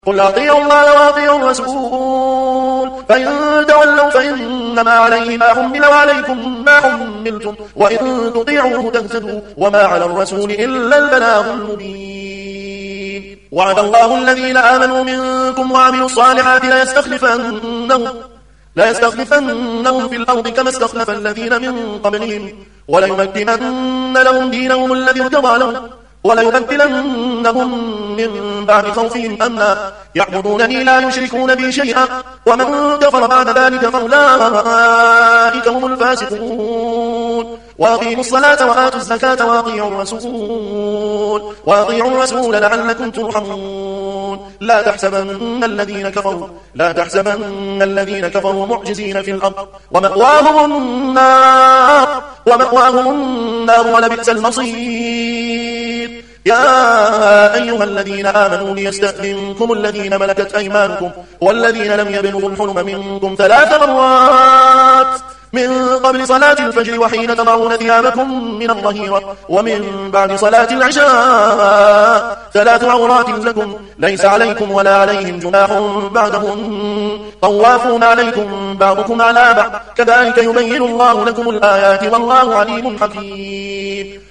قل أطيعوا الله وأطيعوا الرسول فإن تولوا فإنما عليه ما حمل وعليكم ما حملتم وإن تطيعوه تهتدوا وما على الرسول إلا البلاغ المبين. وعد الله الذين آمنوا منكم وعملوا الصالحات ليستخلفنهم في الأرض كما استخلف الذين من قبلهم وليمكنن لهم دينهم الذي ارتضى لهم وليبدلنهم من بعد خوفهم أمنا يعبدونني لا يشركون بي شيئا ومن كفر بعد ذلك فأولئك هم الفاسقون. وأقيموا الصلاة وآتوا الزكاة وأطيعوا الرسول لعلكم ترحمون. لا تحسبن الذين كفروا معجزين في الأرض ومأواهم النار ولبئس المصير. يا أيها الذين آمنوا ليستأذنكم الذين ملكت أيمانكم والذين لم يبلغوا الحلم منكم 3 مرات من قبل صلاة الفجر وحين تضعون ثيابكم من الظهيرة ومن بعد صلاة العشاء 3 عورات لكم ليس عليكم ولا عليهم جناح بعدهم طوافون عليكم بعضكم على بعض كذلك يبين الله لكم الآيات والله عليم حكيم.